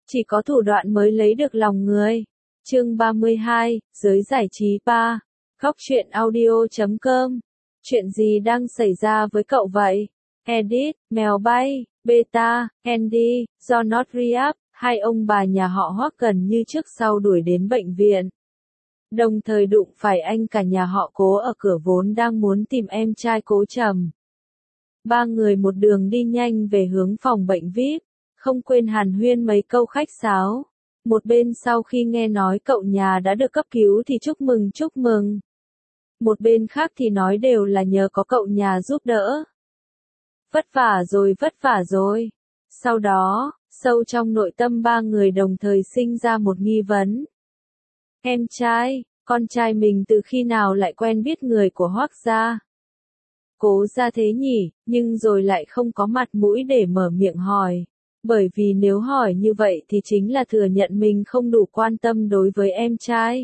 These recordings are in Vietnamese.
Chỉ có thủ đoạn mới lấy được lòng người. Chương 32, giới giải trí 3. Khóc chuyện audio.com. Chuyện gì đang xảy ra với cậu vậy? Edit, mèo bay, beta, Andy, do not re-up, hai ông bà nhà họ Hoắc gần như trước sau đuổi đến bệnh viện. Đồng thời đụng phải anh cả nhà họ Cố ở cửa vốn đang muốn tìm em trai Cố Trầm. Ba người một đường đi nhanh về hướng phòng bệnh VIP, không quên hàn huyên mấy câu khách sáo. Một bên sau khi nghe nói cậu nhà đã được cấp cứu thì chúc mừng. Một bên khác thì nói đều là nhờ có cậu nhà giúp đỡ. Vất vả rồi. Sau đó, sâu trong nội tâm ba người đồng thời sinh ra một nghi vấn. Em trai, con trai mình từ khi nào lại quen biết người của Hoắc gia? Cố ra thế nhỉ, nhưng rồi lại không có mặt mũi để mở miệng hỏi. Bởi vì nếu hỏi như vậy thì chính là thừa nhận mình không đủ quan tâm đối với em trai.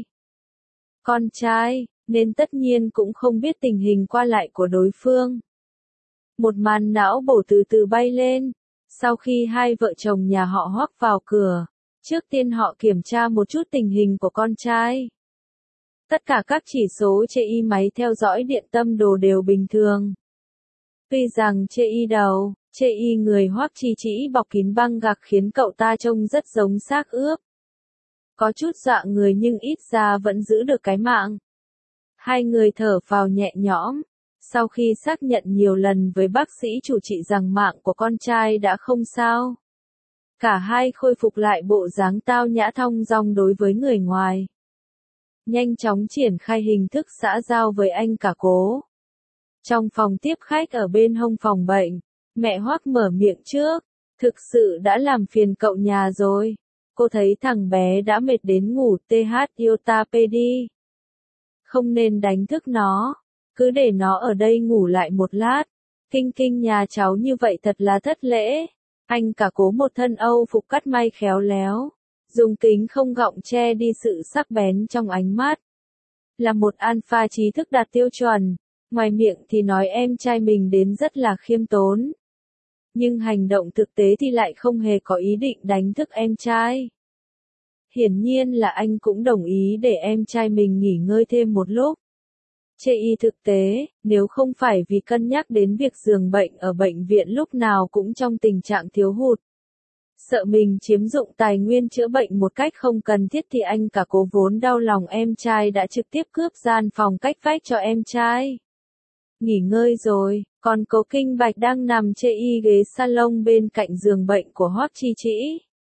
Con trai, nên tất nhiên cũng không biết tình hình qua lại của đối phương. Một màn não bổ từ từ bay lên. Sau khi hai vợ chồng nhà họ Hoắc vào cửa, trước tiên họ kiểm tra một chút tình hình của con trai. Tất cả các chỉ số chê y máy theo dõi điện tâm đồ đều bình thường. Tuy rằng chê y đầu, chê y người Hoắc Chi Trĩ bọc kín băng gạc khiến cậu ta trông rất giống xác ướp. Có chút dọa người nhưng ít ra vẫn giữ được cái mạng. Hai người thở phào nhẹ nhõm, sau khi xác nhận nhiều lần với bác sĩ chủ trị rằng mạng của con trai đã không sao. Cả hai khôi phục lại bộ dáng tao nhã thong dong đối với người ngoài. Nhanh chóng triển khai hình thức xã giao với anh cả Cố. Trong phòng tiếp khách ở bên hông phòng bệnh, mẹ Hoắc mở miệng trước, thực sự đã làm phiền cậu nhà rồi. Cô thấy thằng bé đã mệt đến ngủ iota đi. Không nên đánh thức nó, cứ để nó ở đây ngủ lại một lát. Kinh nhà cháu như vậy thật là thất lễ. Anh cả Cố một thân Âu phục cắt may khéo léo, dùng kính không gọng che đi sự sắc bén trong ánh mắt. Là một alpha trí thức đạt tiêu chuẩn, ngoài miệng thì nói em trai mình đến rất là khiêm tốn. Nhưng hành động thực tế thì lại không hề có ý định đánh thức em trai. Hiển nhiên là anh cũng đồng ý để em trai mình nghỉ ngơi thêm một lúc. Chê y thực tế, nếu không phải vì cân nhắc đến việc giường bệnh ở bệnh viện lúc nào cũng trong tình trạng thiếu hụt. Sợ mình chiếm dụng tài nguyên chữa bệnh một cách không cần thiết thì anh cả Cố vốn đau lòng em trai đã trực tiếp cướp gian phòng cách vách cho em trai. Nghỉ ngơi rồi, còn Cố Kinh Bạch đang nằm chê y ghế salon bên cạnh giường bệnh của Hoắc Chi Trĩ.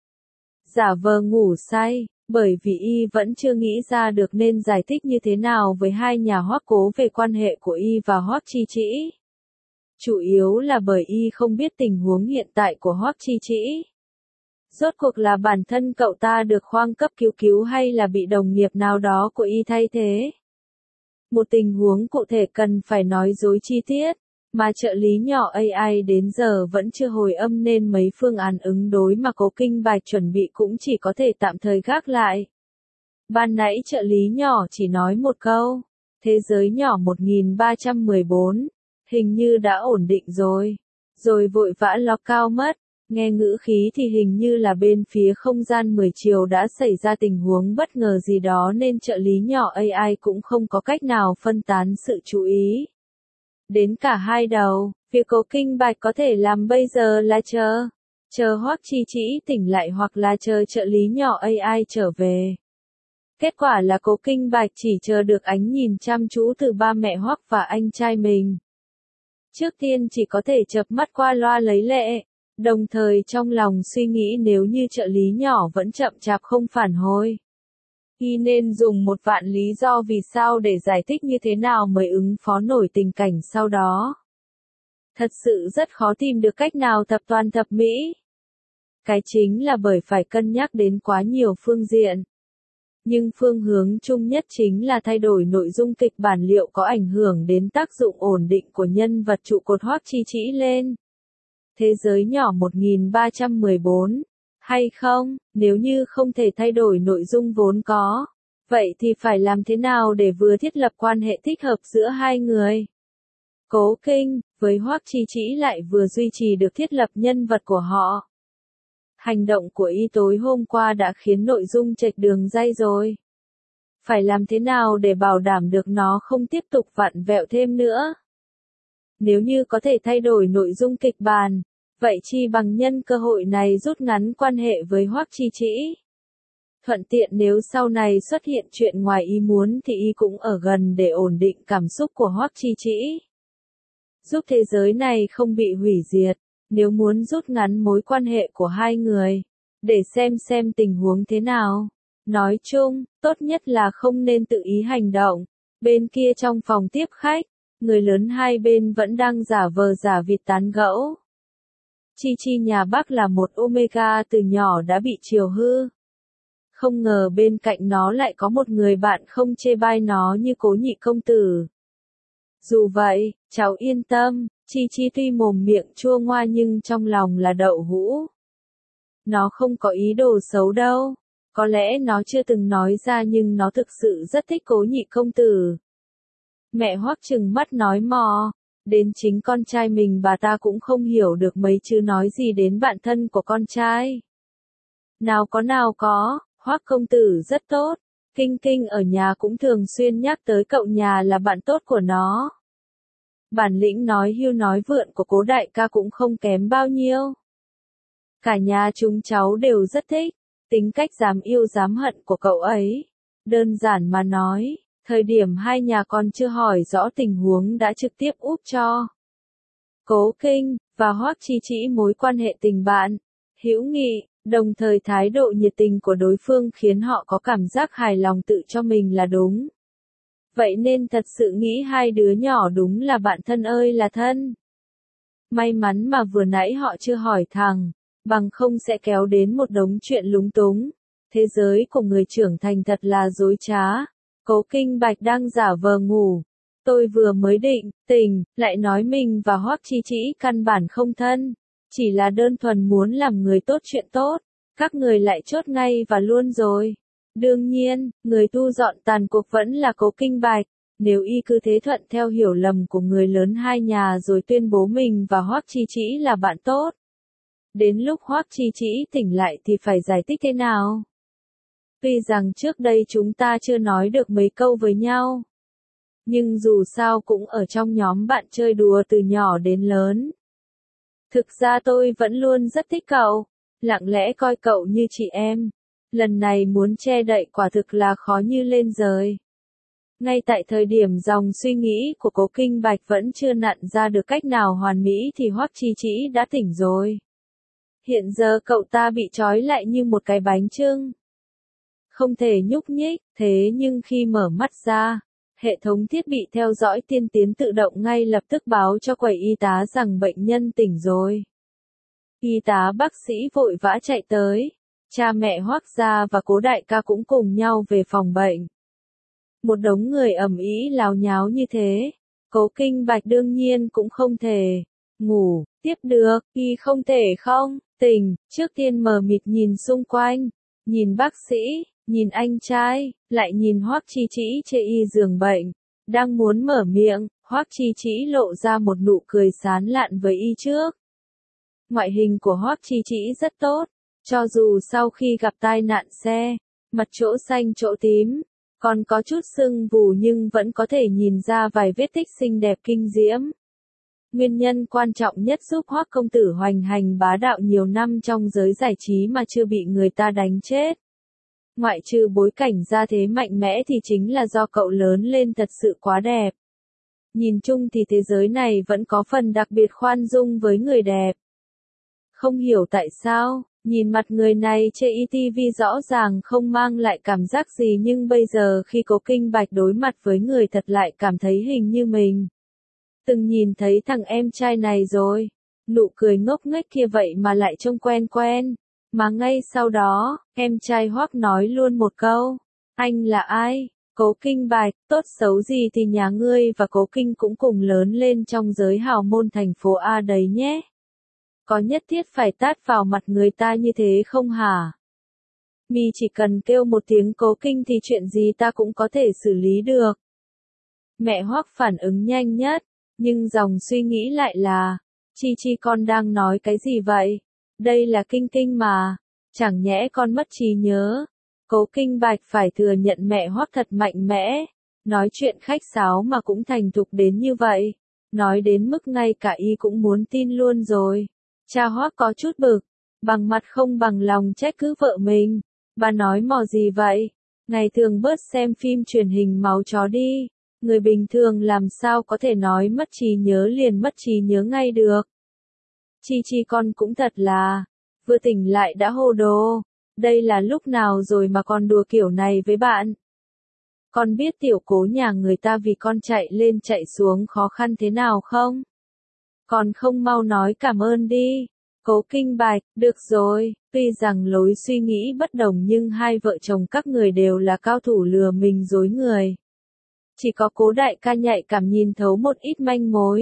Giả vờ ngủ say, bởi vì y vẫn chưa nghĩ ra được nên giải thích như thế nào với hai nhà Hoắc Cố về quan hệ của y và Hoắc Chi Trĩ. Chủ yếu là bởi y không biết tình huống hiện tại của Hoắc Chi Trĩ. Rốt cuộc là bản thân cậu ta được khoang cấp cứu hay là bị đồng nghiệp nào đó của y thay thế. Một tình huống cụ thể cần phải nói dối chi tiết, mà trợ lý nhỏ AI đến giờ vẫn chưa hồi âm nên mấy phương án ứng đối mà Cố Kinh Bạch chuẩn bị cũng chỉ có thể tạm thời gác lại. Ban nãy trợ lý nhỏ chỉ nói một câu, thế giới nhỏ 1314, hình như đã ổn định rồi vội vã lọc cao mất. Nghe ngữ khí thì hình như là bên phía không gian 10 chiều đã xảy ra tình huống bất ngờ gì đó nên trợ lý nhỏ AI cũng không có cách nào phân tán sự chú ý. Đến cả hai đầu, việc Cố Kinh Bạch có thể làm bây giờ là chờ Hoắc Chi Trĩ tỉnh lại hoặc là chờ trợ lý nhỏ AI trở về. Kết quả là Cố Kinh Bạch chỉ chờ được ánh nhìn chăm chú từ ba mẹ Hoắc và anh trai mình. Trước tiên chỉ có thể chợp mắt qua loa lấy lệ. Đồng thời trong lòng suy nghĩ nếu như trợ lý nhỏ vẫn chậm chạp không phản hồi. Y nên dùng 1.000.000 lý do vì sao để giải thích như thế nào mới ứng phó nổi tình cảnh sau đó. Thật sự rất khó tìm được cách nào thập toàn thập mỹ. Cái chính là bởi phải cân nhắc đến quá nhiều phương diện. Nhưng phương hướng chung nhất chính là thay đổi nội dung kịch bản liệu có ảnh hưởng đến tác dụng ổn định của nhân vật trụ cột Hoắc Chi Trĩ lên. Thế giới nhỏ 1314, hay không, nếu như không thể thay đổi nội dung vốn có, vậy thì phải làm thế nào để vừa thiết lập quan hệ thích hợp giữa hai người? Cố Kinh, với Hoắc Chi Trĩ lại vừa duy trì được thiết lập nhân vật của họ. Hành động của y tối hôm qua đã khiến nội dung chệch đường ray rồi. Phải làm thế nào để bảo đảm được nó không tiếp tục vặn vẹo thêm nữa? Nếu như có thể thay đổi nội dung kịch bản, vậy chi bằng nhân cơ hội này rút ngắn quan hệ với Hoắc Chi Trĩ. Thuận tiện nếu sau này xuất hiện chuyện ngoài ý muốn thì y cũng ở gần để ổn định cảm xúc của Hoắc Chi Trĩ. Giúp thế giới này không bị hủy diệt, nếu muốn rút ngắn mối quan hệ của hai người, để xem tình huống thế nào. Nói chung, tốt nhất là không nên tự ý hành động. Bên kia trong phòng tiếp khách, người lớn hai bên vẫn đang giả vờ giả vịt tán gẫu. Chi Chi nhà bác là một Omega từ nhỏ đã bị chiều hư. Không ngờ bên cạnh nó lại có một người bạn không chê bai nó như Cố Nhị công tử. Dù vậy, cháu yên tâm, Chi Chi tuy mồm miệng chua ngoa nhưng trong lòng là đậu hũ. Nó không có ý đồ xấu đâu. Có lẽ nó chưa từng nói ra nhưng nó thực sự rất thích Cố Nhị công tử. Mẹ Hoắc trừng mắt nói mò, đến chính con trai mình bà ta cũng không hiểu được mấy chứ nói gì đến bạn thân của con trai. Nào có, Hoắc công tử rất tốt, Kinh Kinh ở nhà cũng thường xuyên nhắc tới cậu nhà là bạn tốt của nó. Bản lĩnh nói hưu nói vượn của Cố đại ca cũng không kém bao nhiêu. Cả nhà chúng cháu đều rất thích tính cách dám yêu dám hận của cậu ấy. Đơn giản mà nói, thời điểm hai nhà còn chưa hỏi rõ tình huống đã trực tiếp úp cho Cố Kinh và Hoắc Chi Trĩ mối quan hệ tình bạn, hữu nghị, đồng thời thái độ nhiệt tình của đối phương khiến họ có cảm giác hài lòng tự cho mình là đúng. Vậy nên thật sự nghĩ hai đứa nhỏ đúng là bạn thân ơi là thân. May mắn mà vừa nãy họ chưa hỏi thẳng, bằng không sẽ kéo đến một đống chuyện lúng túng. Thế giới của người trưởng thành thật là dối trá. Cố Kinh Bạch đang giả vờ ngủ. Tôi vừa mới định, tình, lại nói mình và Hoắc Chi Trĩ căn bản không thân. Chỉ là đơn thuần muốn làm người tốt chuyện tốt. Các người lại chốt ngay và luôn rồi. Đương nhiên, người thu dọn tàn cuộc vẫn là Cố Kinh Bạch. Nếu y cứ thế thuận theo hiểu lầm của người lớn hai nhà rồi tuyên bố mình và Hoắc Chi Trĩ là bạn tốt. Đến lúc Hoắc Chi Trĩ tỉnh lại thì phải giải thích thế nào? Tuy rằng trước đây chúng ta chưa nói được mấy câu với nhau. Nhưng dù sao cũng ở trong nhóm bạn chơi đùa từ nhỏ đến lớn. Thực ra tôi vẫn luôn rất thích cậu, lặng lẽ coi cậu như chị em. Lần này muốn che đậy quả thực là khó như lên trời. Ngay tại thời điểm dòng suy nghĩ của Cố Kinh Bạch vẫn chưa nặn ra được cách nào hoàn mỹ thì Hoắc Chi Trĩ đã tỉnh rồi. Hiện giờ cậu ta bị trói lại như một cái bánh chưng. Không thể nhúc nhích, thế nhưng khi mở mắt ra, hệ thống thiết bị theo dõi tiên tiến tự động ngay lập tức báo cho quầy y tá rằng bệnh nhân tỉnh rồi. Y tá bác sĩ vội vã chạy tới, cha mẹ Hoắc gia và Cố đại ca cũng cùng nhau về phòng bệnh. Một đống người ầm ĩ láo nháo như thế, Cố Kinh Bạch đương nhiên cũng không thể ngủ tiếp được, y không thể không tỉnh, trước tiên mờ mịt nhìn xung quanh, nhìn bác sĩ, nhìn anh trai, lại nhìn Hoắc Chi Trĩ trên y giường bệnh, đang muốn mở miệng, Hoắc Chi Trĩ lộ ra một nụ cười sán lạn với y trước. Ngoại hình của Hoắc Chi Trĩ rất tốt, cho dù sau khi gặp tai nạn xe, mặt chỗ xanh chỗ tím, còn có chút sưng vù nhưng vẫn có thể nhìn ra vài vết tích xinh đẹp kinh diễm. Nguyên nhân quan trọng nhất giúp Hoắc công tử hoành hành bá đạo nhiều năm trong giới giải trí mà chưa bị người ta đánh chết. Ngoại trừ bối cảnh gia thế mạnh mẽ thì chính là do cậu lớn lên thật sự quá đẹp. Nhìn chung thì thế giới này vẫn có phần đặc biệt khoan dung với người đẹp. Không hiểu tại sao, nhìn mặt người này trên ETV rõ ràng không mang lại cảm giác gì nhưng bây giờ khi Cố Kinh Bạch đối mặt với người thật lại cảm thấy hình như mình từng nhìn thấy thằng em trai này rồi. Nụ cười ngốc nghếch kia vậy mà lại trông quen quen. Mà ngay sau đó, em trai Hoắc nói luôn một câu. Anh là ai? Cố Kinh Bạch, tốt xấu gì thì nhà ngươi và Cố Kinh cũng cùng lớn lên trong giới hào môn thành phố A đấy nhé. Có nhất thiết phải tát vào mặt người ta như thế không hả? Mi chỉ cần kêu một tiếng Cố Kinh thì chuyện gì ta cũng có thể xử lý được. Mẹ Hoắc phản ứng nhanh nhất, nhưng dòng suy nghĩ lại là, Chi Chi con đang nói cái gì vậy? Đây là Kinh Kinh mà. Chẳng nhẽ con mất trí nhớ. Cố Kinh Bạch phải thừa nhận mẹ Hoắc thật mạnh mẽ. Nói chuyện khách sáo mà cũng thành thục đến như vậy. Nói đến mức ngay cả y cũng muốn tin luôn rồi. Cha Hoắc có chút bực. Bằng mặt không bằng lòng trách cứ vợ mình. Bà nói mò gì vậy? Ngày thường bớt xem phim truyền hình máu chó đi. Người bình thường làm sao có thể nói mất trí nhớ liền mất trí nhớ ngay được. Chi Chi con cũng thật là, vừa tỉnh lại đã hồ đồ. Đây là lúc nào rồi mà con đùa kiểu này với bạn? Con biết tiểu Cố nhà người ta vì con chạy lên chạy xuống khó khăn thế nào không? Còn không mau nói cảm ơn đi. Cố Kinh Bạch, được rồi, tuy rằng lối suy nghĩ bất đồng nhưng hai vợ chồng các người đều là cao thủ lừa mình dối người. Chỉ có Cố đại ca nhạy cảm nhìn thấu một ít manh mối.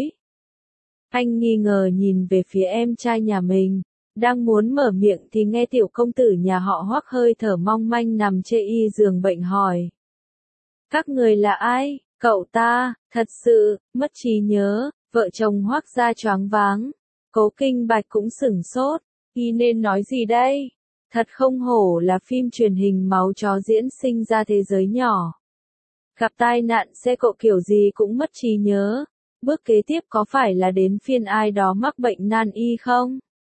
Anh nghi ngờ nhìn về phía em trai nhà mình, đang muốn mở miệng thì nghe tiểu công tử nhà họ Hoắc hơi thở mong manh nằm chê y giường bệnh hỏi. Các người là ai? Cậu ta, thật sự, mất trí nhớ, vợ chồng Hoắc ra choáng váng. Cố Kinh Bạch cũng sửng sốt, y nên nói gì đây? Thật không hổ là phim truyền hình máu chó diễn sinh ra thế giới nhỏ. Gặp tai nạn xe cộ kiểu gì cũng mất trí nhớ. Bước kế tiếp có phải là đến phiên ai đó mắc bệnh nan y không?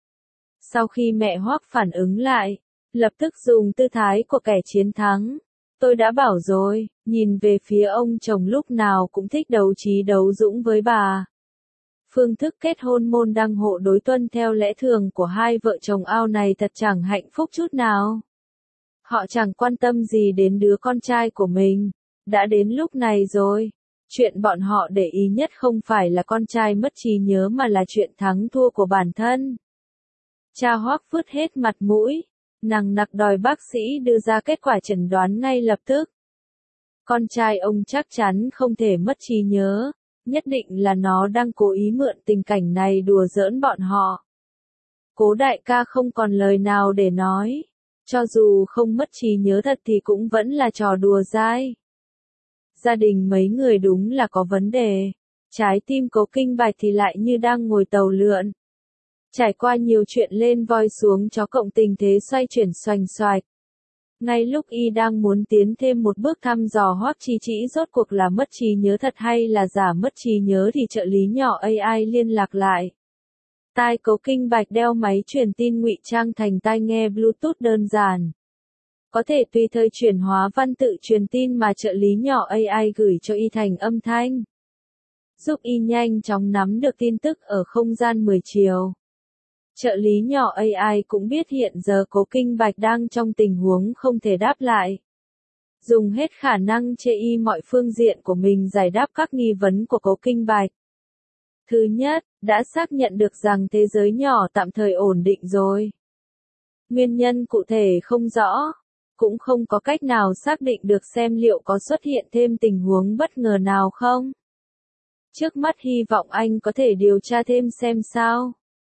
Sau khi mẹ Hoắc phản ứng lại, lập tức dùng tư thái của kẻ chiến thắng. Tôi đã bảo rồi, nhìn về phía ông chồng lúc nào cũng thích đấu trí đấu dũng với bà. Phương thức kết hôn môn đăng hộ đối tuân theo lẽ thường của hai vợ chồng ao này thật chẳng hạnh phúc chút nào. Họ chẳng quan tâm gì đến đứa con trai của mình. Đã đến lúc này rồi. Chuyện bọn họ để ý nhất không phải là con trai mất trí nhớ mà là chuyện thắng thua của bản thân. Cha Hoắc vứt hết mặt mũi, nằng nặc đòi bác sĩ đưa ra kết quả chẩn đoán ngay lập tức. Con trai ông chắc chắn không thể mất trí nhớ, nhất định là nó đang cố ý mượn tình cảnh này đùa giỡn bọn họ. Cố đại ca không còn lời nào để nói, cho dù không mất trí nhớ thật thì cũng vẫn là trò đùa dai. Gia đình mấy người đúng là có vấn đề. Trái tim Cố Kinh Bạch thì lại như đang ngồi tàu lượn. Trải qua nhiều chuyện lên voi xuống chó cộng tình thế xoay chuyển xoành xoạch. Ngay lúc y đang muốn tiến thêm một bước thăm dò Hoắc Chi Chỉ rốt cuộc là mất trí nhớ thật hay là giả mất trí nhớ thì trợ lý nhỏ AI liên lạc lại. Tai Cố Kinh Bạch đeo máy truyền tin ngụy trang thành tai nghe Bluetooth đơn giản. Có thể tùy thời chuyển hóa văn tự truyền tin mà trợ lý nhỏ AI gửi cho y thành âm thanh. Giúp y nhanh chóng nắm được tin tức ở không gian 10 chiều. Trợ lý nhỏ AI cũng biết hiện giờ Cố Kinh Bạch đang trong tình huống không thể đáp lại. Dùng hết khả năng chê y mọi phương diện của mình giải đáp các nghi vấn của Cố Kinh Bạch. Thứ nhất, đã xác nhận được rằng thế giới nhỏ tạm thời ổn định rồi. Nguyên nhân cụ thể không rõ. Cũng không có cách nào xác định được xem liệu có xuất hiện thêm tình huống bất ngờ nào không. Trước mắt hy vọng anh có thể điều tra thêm xem sao.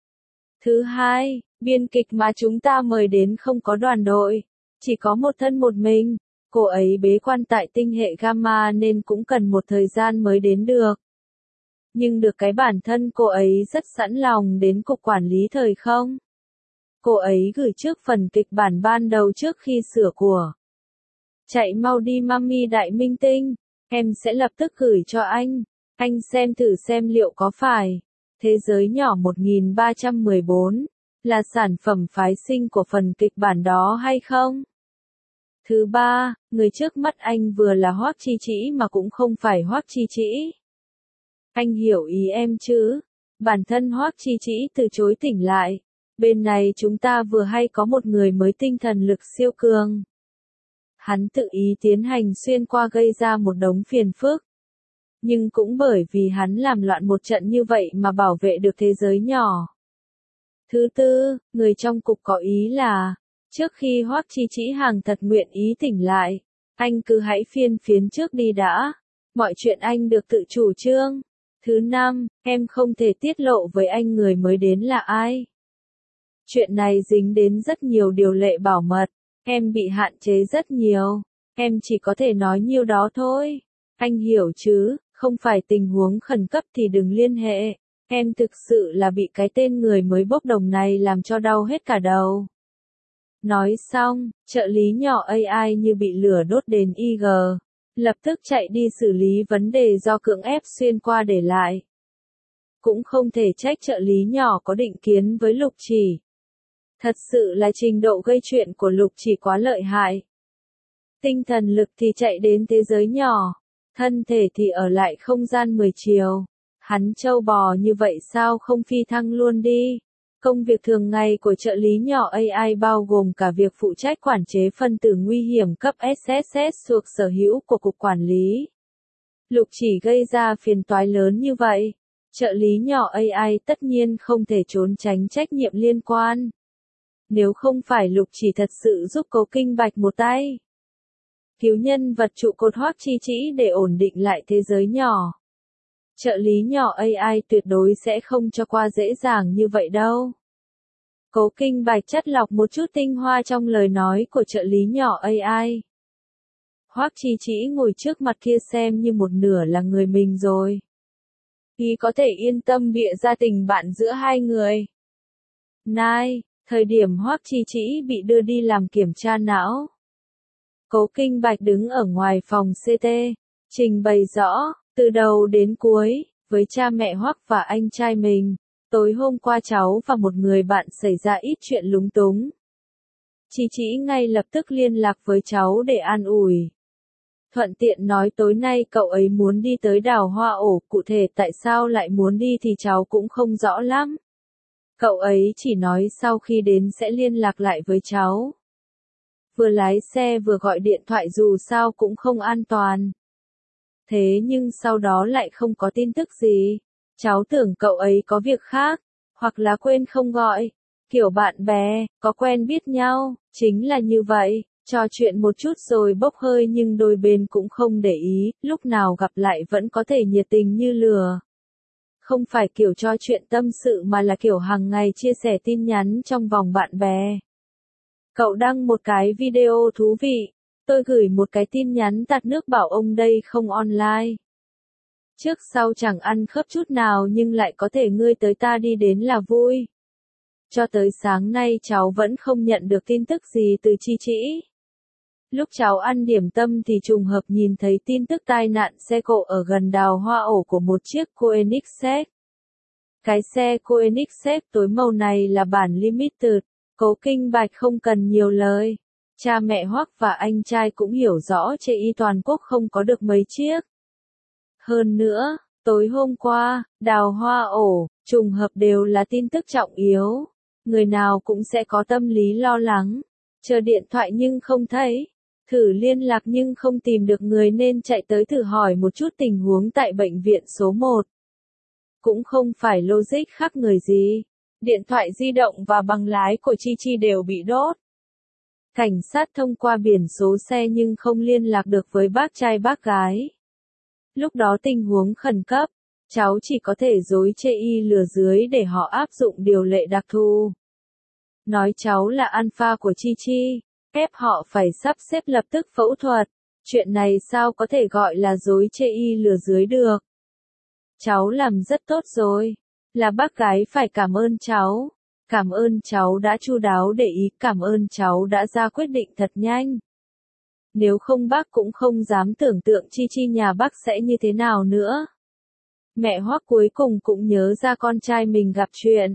Thứ hai, biên kịch mà chúng ta mời đến không có đoàn đội, chỉ có một thân một mình. Cô ấy bế quan tại tinh hệ Gamma nên cũng cần một thời gian mới đến được. Nhưng được cái bản thân cô ấy rất sẵn lòng đến cục quản lý thời không. Cô ấy gửi trước phần kịch bản ban đầu trước khi sửa của. Chạy mau đi mami đại minh tinh, em sẽ lập tức gửi cho anh xem thử xem liệu có phải thế giới nhỏ 1314 là sản phẩm phái sinh của phần kịch bản đó hay không? Thứ ba, người trước mắt anh vừa là Hoắc Chi Chỉ mà cũng không phải Hoắc Chi Chỉ. Anh hiểu ý em chứ? Bản thân Hoắc Chi Chỉ từ chối tỉnh lại. Bên này chúng ta vừa hay có một người mới tinh thần lực siêu cường. Hắn tự ý tiến hành xuyên qua gây ra một đống phiền phức. Nhưng cũng bởi vì hắn làm loạn một trận như vậy mà bảo vệ được thế giới nhỏ. Thứ tư, người trong cục có ý là, trước khi Hoắc Chi Chỉ hàng thật nguyện ý tỉnh lại, anh cứ hãy phiên phiến trước đi đã. Mọi chuyện anh được tự chủ trương. Thứ năm, em không thể tiết lộ với anh người mới đến là ai. Chuyện này dính đến rất nhiều điều lệ bảo mật, em bị hạn chế rất nhiều, em chỉ có thể nói nhiêu đó thôi. Anh hiểu chứ, không phải tình huống khẩn cấp thì đừng liên hệ. Em thực sự là bị cái tên người mới bốc đồng này làm cho đau hết cả đầu. Nói xong, trợ lý nhỏ AI như bị lửa đốt đến IG. Lập tức chạy đi xử lý vấn đề do cưỡng ép xuyên qua để lại. Cũng không thể trách trợ lý nhỏ có định kiến với Lục Chỉ. Thật sự là trình độ gây chuyện của Lục Chỉ quá lợi hại. Tinh thần lực thì chạy đến thế giới nhỏ, thân thể thì ở lại không gian 10 chiều. Hắn trâu bò như vậy sao không phi thăng luôn đi? Công việc thường ngày của trợ lý nhỏ AI bao gồm cả việc phụ trách quản chế phân tử nguy hiểm cấp SSS thuộc sở hữu của Cục Quản lý. Lục Chỉ gây ra phiền toái lớn như vậy. Trợ lý nhỏ AI tất nhiên không thể trốn tránh trách nhiệm liên quan. Nếu không phải Lục Chỉ thật sự giúp Cố Kinh Bạch một tay. Cứu nhân vật trụ cột Hoắc Chi Trĩ để ổn định lại thế giới nhỏ. Trợ lý nhỏ AI tuyệt đối sẽ không cho qua dễ dàng như vậy đâu. Cố Kinh Bạch chất lọc một chút tinh hoa trong lời nói của trợ lý nhỏ AI. Hoắc Chi Trĩ ngồi trước mặt kia xem như một nửa là người mình rồi. Y có thể yên tâm bịa ra tình bạn giữa hai người. Nai, thời điểm Hoắc Chi Trĩ bị đưa đi làm kiểm tra não. Cố Kinh Bạch đứng ở ngoài phòng CT, trình bày rõ, từ đầu đến cuối, với cha mẹ Hoắc và anh trai mình, tối hôm qua cháu và một người bạn xảy ra ít chuyện lúng túng. Chi Trĩ ngay lập tức liên lạc với cháu để an ủi. Thuận tiện nói tối nay cậu ấy muốn đi tới đào hoa ổ, cụ thể tại sao lại muốn đi thì cháu cũng không rõ lắm. Cậu ấy chỉ nói sau khi đến sẽ liên lạc lại với cháu. Vừa lái xe vừa gọi điện thoại dù sao cũng không an toàn. Thế nhưng sau đó lại không có tin tức gì. Cháu tưởng cậu ấy có việc khác, hoặc là quên không gọi. Kiểu bạn bè, có quen biết nhau, chính là như vậy. Trò chuyện một chút rồi bốc hơi nhưng đôi bên cũng không để ý, lúc nào gặp lại vẫn có thể nhiệt tình như lửa. Không phải kiểu trò chuyện tâm sự mà là kiểu hàng ngày chia sẻ tin nhắn trong vòng bạn bè. Cậu đăng một cái video thú vị, tôi gửi một cái tin nhắn tạt nước bảo ông đây không online. Trước sau chẳng ăn khớp chút nào nhưng lại có thể ngươi tới ta đi đến là vui. Cho tới sáng nay cháu vẫn không nhận được tin tức gì từ Chi Trĩ. Lúc cháu ăn điểm tâm thì trùng hợp nhìn thấy tin tức tai nạn xe cộ ở gần đào hoa ổ của một chiếc Koenigsegg. Cái xe Koenigsegg tối màu này là bản limited. Cố Kinh Bạch không cần nhiều lời. Cha mẹ Hoắc và anh trai cũng hiểu rõ chê y toàn quốc không có được mấy chiếc. Hơn nữa, tối hôm qua, đào hoa ổ, trùng hợp đều là tin tức trọng yếu. Người nào cũng sẽ có tâm lý lo lắng. Chờ điện thoại nhưng không thấy. Thử liên lạc nhưng không tìm được người nên chạy tới thử hỏi một chút tình huống tại bệnh viện số 1. Cũng không phải logic khác người gì. Điện thoại di động và bằng lái của Chi Chi đều bị đốt. Cảnh sát thông qua biển số xe nhưng không liên lạc được với bác trai bác gái. Lúc đó tình huống khẩn cấp, cháu chỉ có thể dối chê y lừa dưới để họ áp dụng điều lệ đặc thù. Nói cháu là alpha của Chi Chi, ép họ phải sắp xếp lập tức phẫu thuật. Chuyện này sao có thể gọi là dối chê y lừa dưới được. Cháu làm rất tốt rồi. Là bác gái phải cảm ơn cháu. Cảm ơn cháu đã chu đáo để ý, cảm ơn cháu đã ra quyết định thật nhanh. Nếu không bác cũng không dám tưởng tượng Chi Chi nhà bác sẽ như thế nào nữa. Mẹ Hoắc cuối cùng cũng nhớ ra con trai mình gặp chuyện.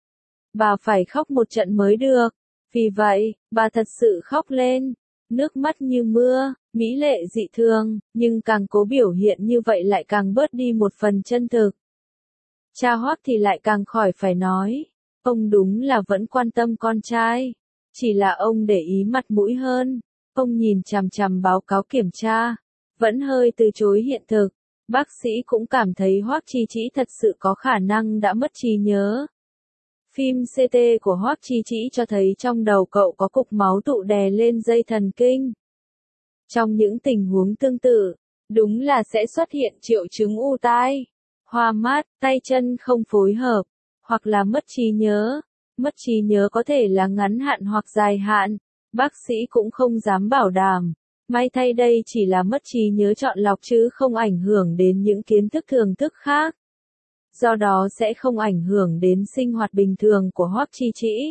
Bà phải khóc một trận mới được. Vì vậy, bà thật sự khóc lên. Nước mắt như mưa, mỹ lệ dị thường, nhưng càng cố biểu hiện như vậy lại càng bớt đi một phần chân thực. Cha Hoắc thì lại càng khỏi phải nói. Ông đúng là vẫn quan tâm con trai. Chỉ là ông để ý mặt mũi hơn. Ông nhìn chằm chằm báo cáo kiểm tra. Vẫn hơi từ chối hiện thực. Bác sĩ cũng cảm thấy Hoắc Chi Trĩ thật sự có khả năng đã mất trí nhớ. Phim CT của Hoắc Chi Trĩ cho thấy trong đầu cậu có cục máu tụ đè lên dây thần kinh. Trong những tình huống tương tự, đúng là sẽ xuất hiện triệu chứng u tai, hoa mắt, tay chân không phối hợp, hoặc là mất trí nhớ. Mất trí nhớ có thể là ngắn hạn hoặc dài hạn, bác sĩ cũng không dám bảo đảm. May thay đây chỉ là mất trí nhớ chọn lọc chứ không ảnh hưởng đến những kiến thức thường thức khác. do đó sẽ không ảnh hưởng đến sinh hoạt bình thường của Hoắc Chi Trĩ.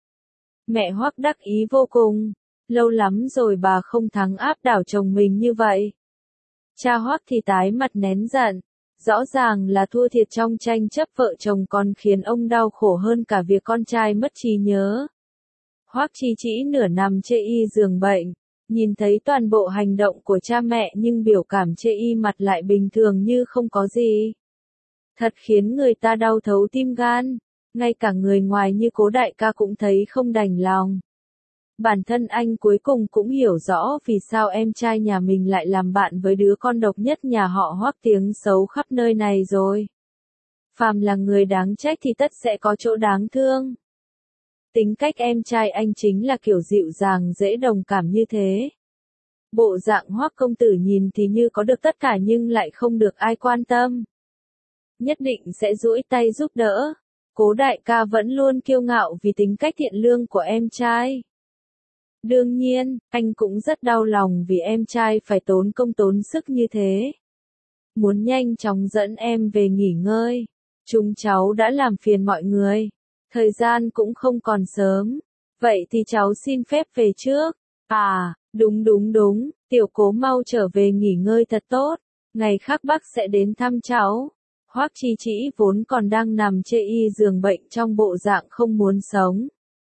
Mẹ Hoắc đắc ý vô cùng, lâu lắm rồi bà không thắng áp đảo chồng mình như vậy. Cha Hoắc thì tái mặt nén giận, rõ ràng là thua thiệt trong tranh chấp vợ chồng còn khiến ông đau khổ hơn cả việc con trai mất trí nhớ. Hoắc Chi Trĩ nửa nằm chê y giường bệnh, nhìn thấy toàn bộ hành động của cha mẹ nhưng biểu cảm chê y mặt lại bình thường như không có gì. Thật khiến người ta đau thấu tim gan, ngay cả người ngoài như Cố đại ca cũng thấy không đành lòng. Bản thân anh cuối cùng cũng hiểu rõ vì sao em trai nhà mình lại làm bạn với đứa con độc nhất nhà họ Hoắc tiếng xấu khắp nơi này rồi. Phàm là người đáng trách thì tất sẽ có chỗ đáng thương. Tính cách em trai anh chính là kiểu dịu dàng dễ đồng cảm như thế. Bộ dạng Hoắc công tử nhìn thì như có được tất cả nhưng lại không được ai quan tâm. Nhất định sẽ duỗi tay giúp đỡ. Cố đại ca vẫn luôn kiêu ngạo vì tính cách thiện lương của em trai. Đương nhiên, anh cũng rất đau lòng vì em trai phải tốn công tốn sức như thế. Muốn nhanh chóng dẫn em về nghỉ ngơi. Chúng cháu đã làm phiền mọi người. Thời gian cũng không còn sớm. Vậy thì cháu xin phép về trước. À, đúng, tiểu Cố mau trở về nghỉ ngơi thật tốt. Ngày khác bác sẽ đến thăm cháu. Hoắc Chi Trĩ vốn còn đang nằm chê y giường bệnh trong bộ dạng không muốn sống.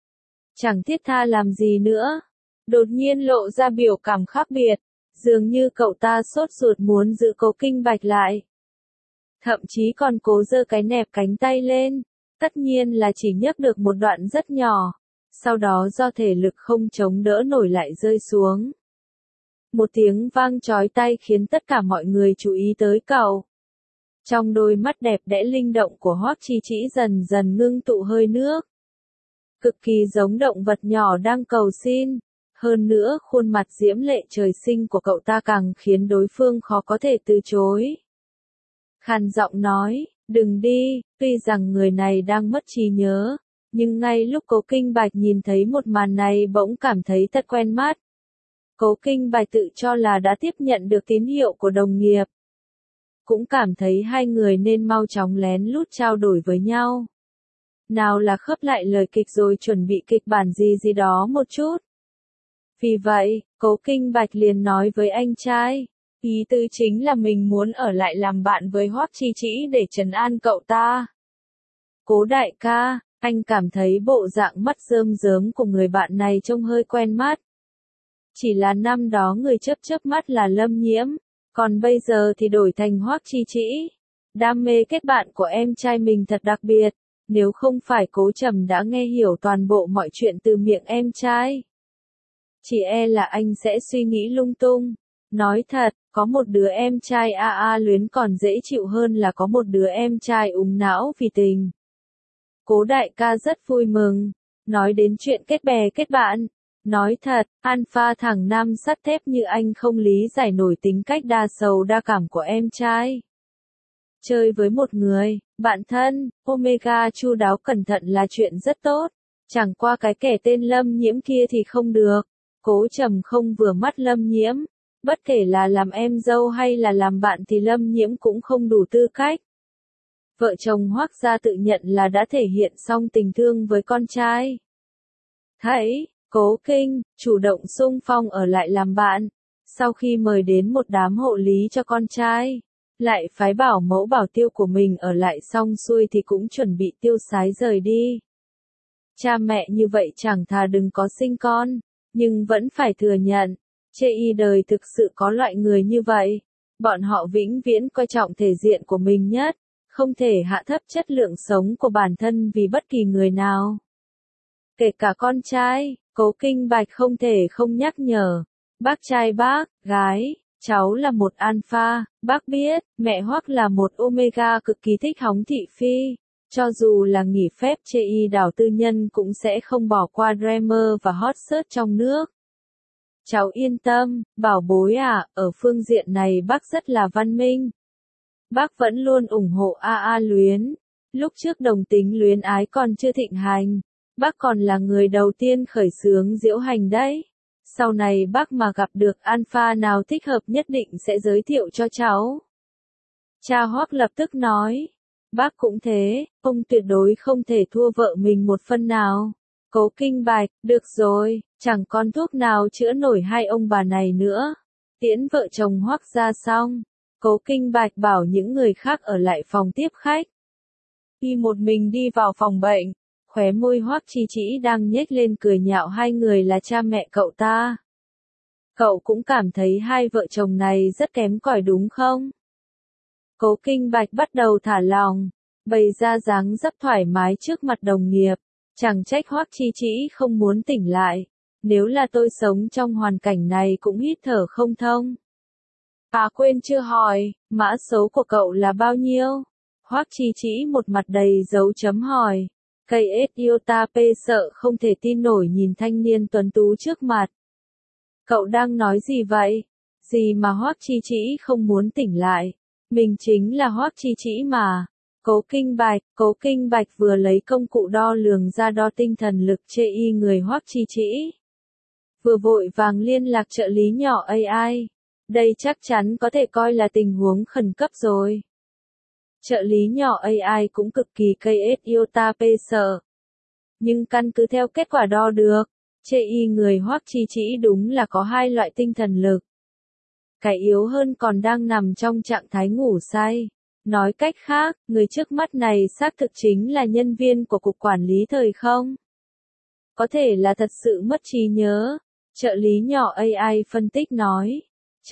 Chẳng thiết tha làm gì nữa. Đột nhiên lộ ra biểu cảm khác biệt. Dường như cậu ta sốt ruột muốn giữ Cố Kinh Bạch lại. Thậm chí còn cố giơ cái nẹp cánh tay lên. Tất nhiên là chỉ nhấc được một đoạn rất nhỏ. Sau đó do thể lực không chống đỡ nổi lại rơi xuống. Một tiếng vang chói tai khiến tất cả mọi người chú ý tới cậu. Trong đôi mắt đẹp đẽ linh động của Hoắc Chi Trĩ dần dần ngưng tụ hơi nước. Cực kỳ giống động vật nhỏ đang cầu xin. Hơn nữa khuôn mặt diễm lệ trời sinh của cậu ta càng khiến đối phương khó có thể từ chối. Khàn giọng nói, đừng đi, tuy rằng người này đang mất trí nhớ. Nhưng ngay lúc Cố Kinh Bạch nhìn thấy một màn này bỗng cảm thấy thật quen mắt. Cố Kinh Bạch tự cho là đã tiếp nhận được tín hiệu của đồng nghiệp. Cũng cảm thấy hai người nên mau chóng lén lút trao đổi với nhau. Nào là khớp lại lời kịch rồi chuẩn bị kịch bản gì đó một chút. Vì vậy, Cố Kinh Bạch liền nói với anh trai. Ý tứ chính là mình muốn ở lại làm bạn với Hoắc Chi Trĩ để trấn an cậu ta. Cố đại ca, anh cảm thấy bộ dạng mắt rơm rớm của người bạn này trông hơi quen mắt. Chỉ là năm đó người chớp mắt là Lâm Nhiễm, còn bây giờ thì đổi thành Hoắc Chi Trĩ. Đam mê kết bạn của em trai mình thật đặc biệt, nếu không phải Cố Trầm đã nghe hiểu toàn bộ mọi chuyện từ miệng em trai. Chỉ e là anh sẽ suy nghĩ lung tung. Nói thật, có một đứa em trai luyến còn dễ chịu hơn là có một đứa em trai úng não vì tình. Cố đại ca rất vui mừng. Nói đến chuyện kết bè kết bạn. Nói thật, alpha thằng nam sắt thép như anh không lý giải nổi tính cách đa sầu đa cảm của em trai. Chơi với một người, bạn thân, Omega chu đáo cẩn thận là chuyện rất tốt. Chẳng qua cái kẻ tên Lâm Nhiễm kia thì không được. Cố Trầm không vừa mắt Lâm Nhiễm. Bất kể là làm em dâu hay là làm bạn thì Lâm Nhiễm cũng không đủ tư cách. Vợ chồng Hoắc gia tự nhận là đã thể hiện xong tình thương với con trai. Thấy, Cố Kinh, chủ động xung phong ở lại làm bạn. Sau khi mời đến một đám hộ lý cho con trai, lại phái bảo mẫu bảo tiêu của mình ở lại xong xuôi thì cũng chuẩn bị tiêu sái rời đi. Cha mẹ như vậy chẳng thà đừng có sinh con, nhưng vẫn phải thừa nhận. Chê y đời thực sự có loại người như vậy. Bọn họ vĩnh viễn coi trọng thể diện của mình nhất, không thể hạ thấp chất lượng sống của bản thân vì bất kỳ người nào. Kể cả con trai, Cố Kinh Bạch không thể không nhắc nhở. Bác trai bác, gái, cháu là một alpha, bác biết, mẹ Hoắc là một omega cực kỳ thích hóng thị phi. Cho dù là nghỉ phép chê y đảo tư nhân cũng sẽ không bỏ qua Dreamer và hot search trong nước. Cháu yên tâm, bảo bối ở phương diện này bác rất là văn minh. Bác vẫn luôn ủng hộ luyến. Lúc trước đồng tính luyến ái còn chưa thịnh hành, bác còn là người đầu tiên khởi xướng diễu hành đấy. Sau này bác mà gặp được alpha nào thích hợp nhất định sẽ giới thiệu cho cháu. Cha Hoắc lập tức nói. Bác cũng thế, ông tuyệt đối không thể thua vợ mình một phân nào. Cố Kinh Bạch, được rồi, chẳng còn thuốc nào chữa nổi hai ông bà này nữa. Tiễn vợ chồng Hoắc ra xong, Cố Kinh Bạch bảo những người khác ở lại phòng tiếp khách. Y một mình đi vào phòng bệnh, khóe môi Hoắc Chi Chỉ đang nhếch lên cười nhạo hai người là cha mẹ cậu ta. Cậu cũng cảm thấy hai vợ chồng này rất kém cỏi đúng không? Cố Kinh Bạch bắt đầu thả lòng, bày ra dáng dấp thoải mái trước mặt đồng nghiệp. Chẳng trách Hoắc Chi Chỉ không muốn tỉnh lại. Nếu là tôi sống trong hoàn cảnh này cũng hít thở không thông. À quên chưa hỏi, mã số của cậu là bao nhiêu? Hoắc Chi Chỉ một mặt đầy dấu chấm hỏi. KS Iota P sợ không thể tin nổi nhìn thanh niên tuấn tú trước mặt. Cậu đang nói gì vậy? Gì mà Hoắc Chi Chỉ không muốn tỉnh lại? Mình chính là Hoắc Chi Chỉ mà. Cố Kinh Bạch vừa lấy công cụ đo lường ra đo tinh thần lực chê y người Hoắc Chi Chỉ. Vừa vội vàng liên lạc trợ lý nhỏ AI. Đây chắc chắn có thể coi là tình huống khẩn cấp rồi. Trợ lý nhỏ AI cũng cực kỳ KS Iota P sợ. Nhưng căn cứ theo kết quả đo được, chê y người Hoắc Chi Chỉ đúng là có hai loại tinh thần lực. Cái yếu hơn còn đang nằm trong trạng thái ngủ say. Nói cách khác, người trước mắt này xác thực chính là nhân viên của Cục Quản lý Thời không? Có thể là thật sự mất trí nhớ. Trợ lý nhỏ AI phân tích nói.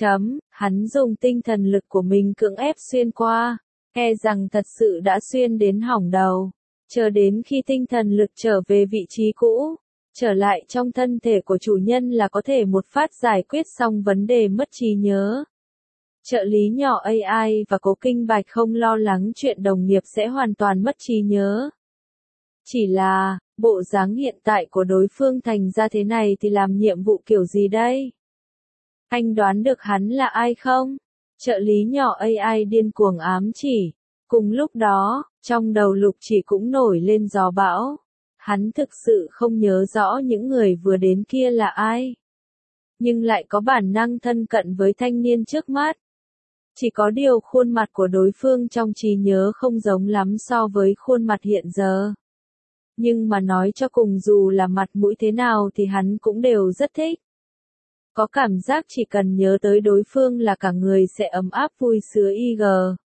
Hắn dùng tinh thần lực của mình cưỡng ép xuyên qua. E rằng thật sự đã xuyên đến hỏng đầu. Chờ đến khi tinh thần lực trở về vị trí cũ, trở lại trong thân thể của chủ nhân là có thể một phát giải quyết xong vấn đề mất trí nhớ. Trợ lý nhỏ AI và Cố Kinh Bạch không lo lắng chuyện đồng nghiệp sẽ hoàn toàn mất trí nhớ. Chỉ là, bộ dáng hiện tại của đối phương thành ra thế này thì làm nhiệm vụ kiểu gì đây? Anh đoán được hắn là ai không? Trợ lý nhỏ AI điên cuồng ám chỉ. Cùng lúc đó, trong đầu Lục Chỉ cũng nổi lên gió bão. Hắn thực sự không nhớ rõ những người vừa đến kia là ai. Nhưng lại có bản năng thân cận với thanh niên trước mắt. Chỉ có điều khuôn mặt của đối phương trong trí nhớ không giống lắm so với khuôn mặt hiện giờ. Nhưng mà nói cho cùng dù là mặt mũi thế nào thì hắn cũng đều rất thích. Có cảm giác chỉ cần nhớ tới đối phương là cả người sẽ ấm áp vui sướng IG.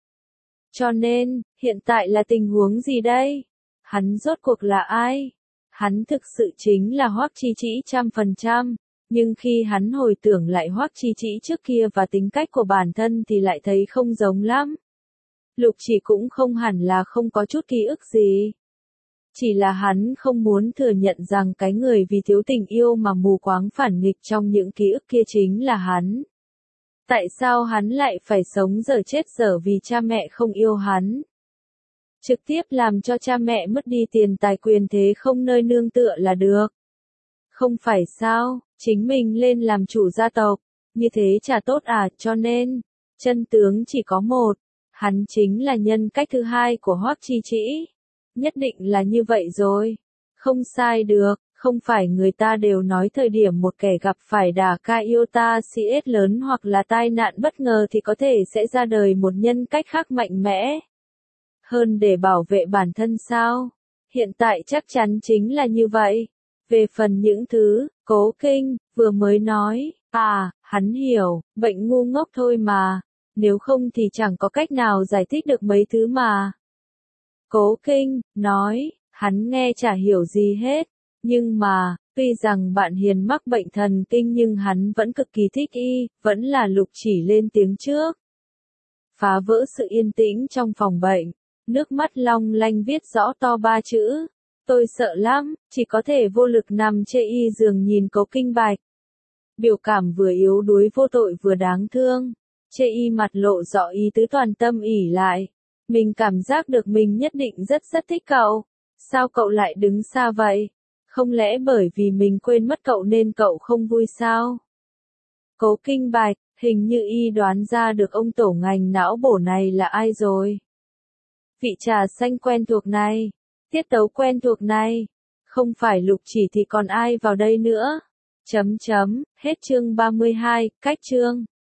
Cho nên, hiện tại là tình huống gì đây? Hắn rốt cuộc là ai? Hắn thực sự chính là Hoắc Chi Chỉ 100%. Nhưng khi hắn hồi tưởng lại Hoắc Chi Chỉ trước kia và tính cách của bản thân thì lại thấy không giống lắm. Lục Chỉ cũng không hẳn là không có chút ký ức gì. Chỉ là hắn không muốn thừa nhận rằng cái người vì thiếu tình yêu mà mù quáng phản nghịch trong những ký ức kia chính là hắn. Tại sao hắn lại phải sống dở chết dở vì cha mẹ không yêu hắn? Trực tiếp làm cho cha mẹ mất đi tiền tài quyền thế không nơi nương tựa là được. Không phải sao, chính mình lên làm chủ gia tộc, như thế chả tốt à, cho nên, chân tướng chỉ có một, hắn chính là nhân cách thứ hai của Hoắc Chi Chỉ. Nhất định là như vậy rồi. Không sai được, không phải người ta đều nói thời điểm một kẻ gặp phải đả kích iota CS lớn hoặc là tai nạn bất ngờ thì có thể sẽ ra đời một nhân cách khác mạnh mẽ. Hơn để bảo vệ bản thân sao? Hiện tại chắc chắn chính là như vậy. Về phần những thứ, Cố Kinh, vừa mới nói, hắn hiểu, bệnh ngu ngốc thôi mà. Nếu không thì chẳng có cách nào giải thích được mấy thứ mà. Cố Kinh, nói, hắn nghe chả hiểu gì hết. Nhưng mà, tuy rằng bạn Hiền mắc bệnh thần kinh nhưng hắn vẫn cực kỳ thích y, vẫn là Lục Chỉ lên tiếng trước. Phá vỡ sự yên tĩnh trong phòng bệnh, nước mắt long lanh viết rõ to 3 chữ. Tôi sợ lắm, chỉ có thể vô lực nằm chê y giường nhìn Cố Kinh Bạch. Biểu cảm vừa yếu đuối vô tội vừa đáng thương. Chê y mặt lộ rõ ý tứ toàn tâm ỉ lại. Mình cảm giác được mình nhất định rất thích cậu. Sao cậu lại đứng xa vậy? Không lẽ bởi vì mình quên mất cậu nên cậu không vui sao? Cố Kinh Bạch, hình như y đoán ra được ông tổ ngành não bổ này là ai rồi. Vị trà xanh quen thuộc này, tiết tấu quen thuộc này, không phải Lục Chỉ thì còn ai vào đây nữa? Hết chương 32, cách chương.